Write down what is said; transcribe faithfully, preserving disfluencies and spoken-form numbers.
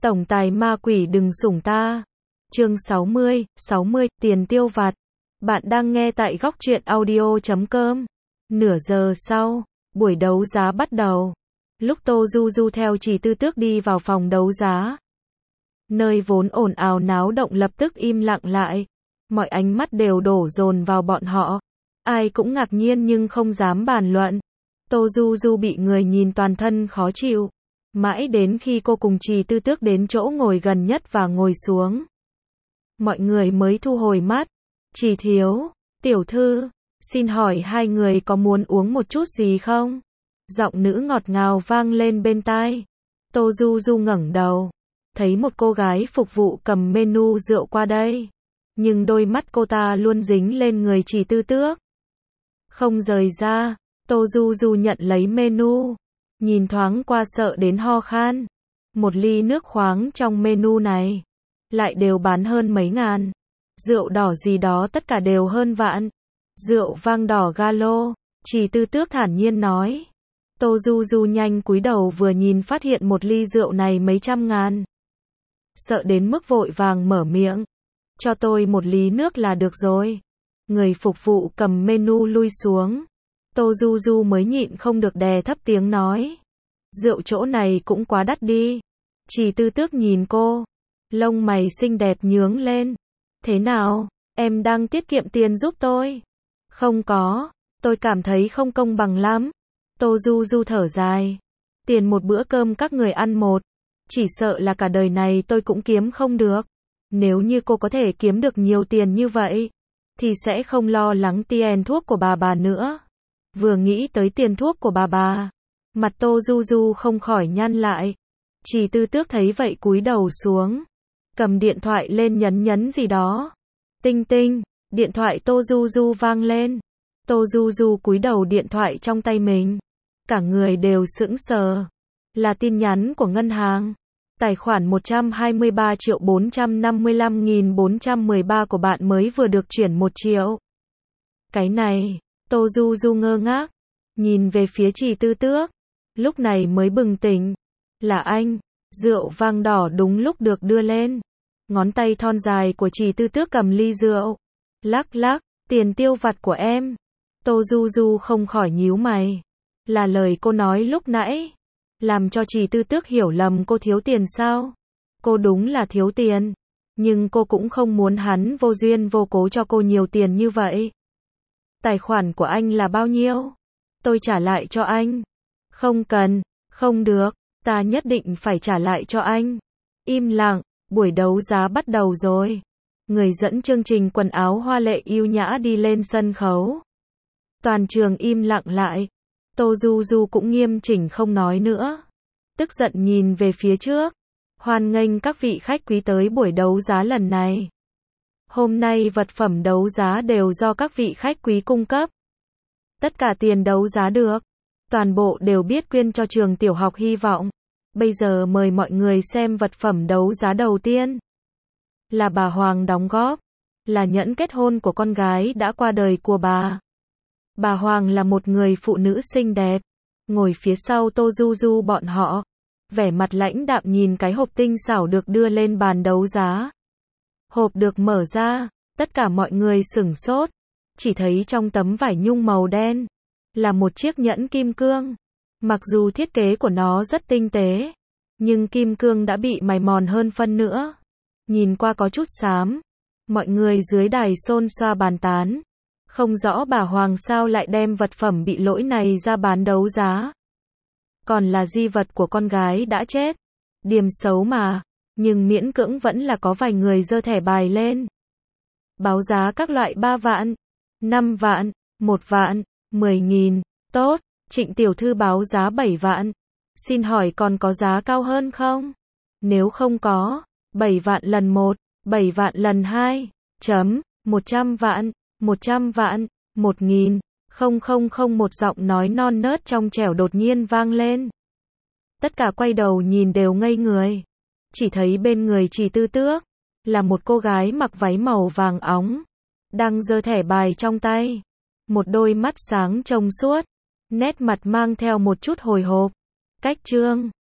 Tổng tài ma quỷ đừng sủng ta. Chương sáu mươi, sáu mươi, tiền tiêu vặt. Bạn đang nghe tại góc truyện audio chấm com. Nửa giờ sau, buổi đấu giá bắt đầu. Lúc Tô Du Du theo Trì Tư Tước đi vào phòng đấu giá, nơi vốn ồn ào náo động lập tức im lặng lại. Mọi ánh mắt đều đổ dồn vào bọn họ. Ai cũng ngạc nhiên nhưng không dám bàn luận. Tô Du Du bị người nhìn toàn thân khó chịu. Mãi đến khi cô cùng Trì Tư Tước đến chỗ ngồi gần nhất và ngồi xuống, mọi người mới thu hồi mắt. Trì thiếu, tiểu thư, xin hỏi hai người có muốn uống một chút gì không? Giọng nữ ngọt ngào vang lên bên tai. Tô Du Du ngẩng đầu, thấy một cô gái phục vụ cầm menu rượu qua đây. Nhưng đôi mắt cô ta luôn dính lên người Trì Tư Tước, không rời ra. Tô Du Du nhận lấy menu, nhìn thoáng qua sợ đến ho khan. Một ly nước khoáng trong menu này lại đều bán hơn mấy ngàn. Rượu đỏ gì đó tất cả đều hơn vạn. Rượu vang đỏ Gallo, Trì Tư Tước thản nhiên nói. Tô Du Du nhanh cúi đầu vừa nhìn phát hiện một ly rượu này mấy trăm ngàn. Sợ đến mức vội vàng mở miệng. Cho tôi một ly nước là được rồi. Người phục vụ cầm menu lui xuống. Tô Du Du mới nhịn không được đè thấp tiếng nói. Rượu chỗ này cũng quá đắt đi. Trì Tư Tước nhìn cô, lông mày xinh đẹp nhướng lên. Thế nào, em đang tiết kiệm tiền giúp tôi? Không có, tôi cảm thấy không công bằng lắm. Tô Du Du thở dài. Tiền một bữa cơm các người ăn một, chỉ sợ là cả đời này tôi cũng kiếm không được. Nếu như cô có thể kiếm được nhiều tiền như vậy, thì sẽ không lo lắng tiền thuốc của bà bà nữa. Vừa nghĩ tới tiền thuốc của bà bà, mặt Tô Du Du không khỏi nhăn lại. Trì Tư Tước thấy vậy cúi đầu xuống, cầm điện thoại lên nhấn nhấn gì đó. Tinh tinh, điện thoại Tô Du Du vang lên. Tô Du Du cúi đầu điện thoại trong tay mình, cả người đều sững sờ. Là tin nhắn của ngân hàng. Tài khoản một trăm hai mươi ba triệu bốn trăm năm mươi lăm nghìn bốn trăm mười ba của bạn mới vừa được chuyển một triệu. Cái này, Tô Du Du ngơ ngác, nhìn về phía Trì Tư Tước, lúc này mới bừng tỉnh. Là anh. Rượu vang đỏ đúng lúc được đưa lên. Ngón tay thon dài của Trì Tư Tước cầm ly rượu, lắc lắc. Tiền tiêu vặt của em. Tô Du Du không khỏi nhíu mày. Là lời cô nói lúc nãy làm cho Trì Tư Tước hiểu lầm cô thiếu tiền sao? Cô đúng là thiếu tiền, nhưng cô cũng không muốn hắn vô duyên vô cố cho cô nhiều tiền như vậy. Tài khoản của anh là bao nhiêu? Tôi trả lại cho anh. Không cần, không được, ta nhất định phải trả lại cho anh. Im lặng, buổi đấu giá bắt đầu rồi. Người dẫn chương trình quần áo hoa lệ yêu nhã đi lên sân khấu. Toàn trường im lặng lại. Tô Du Du cũng nghiêm chỉnh không nói nữa. Tức giận nhìn về phía trước. Hoan nghênh các vị khách quý tới buổi đấu giá lần này. Hôm nay vật phẩm đấu giá đều do các vị khách quý cung cấp. Tất cả tiền đấu giá được, toàn bộ đều biết quyên cho trường tiểu học Hy vọng. Bây giờ mời mọi người xem vật phẩm đấu giá đầu tiên. Là bà Hoàng đóng góp. Là nhẫn kết hôn của con gái đã qua đời của bà. Bà Hoàng là một người phụ nữ xinh đẹp, ngồi phía sau Tô Du Du bọn họ, vẻ mặt lãnh đạm nhìn cái hộp tinh xảo được đưa lên bàn đấu giá. Hộp được mở ra, tất cả mọi người sửng sốt, chỉ thấy trong tấm vải nhung màu đen là một chiếc nhẫn kim cương. Mặc dù thiết kế của nó rất tinh tế, nhưng kim cương đã bị mài mòn hơn phân nữa, nhìn qua có chút xám. Mọi người dưới đài xôn xoa bàn tán. Không rõ bà Hoàng sao lại đem vật phẩm bị lỗi này ra bán đấu giá. Còn là di vật của con gái đã chết. Điềm xấu mà. Nhưng miễn cưỡng vẫn là có vài người giơ thẻ bài lên. Báo giá các loại ba vạn, năm vạn, một vạn, mười nghìn. Tốt, Trịnh tiểu thư báo giá bảy vạn. Xin hỏi còn có giá cao hơn không? Nếu không có, bảy vạn lần một, bảy vạn lần hai, chấm, một trăm vạn. Một trăm vạn, một nghìn, không không không một giọng nói non nớt trong trẻo đột nhiên vang lên. Tất cả quay đầu nhìn đều ngây người. Chỉ thấy bên người Trì Tư Tước là một cô gái mặc váy màu vàng óng, đang giơ thẻ bài trong tay. Một đôi mắt sáng trong suốt, nét mặt mang theo một chút hồi hộp. Cách chương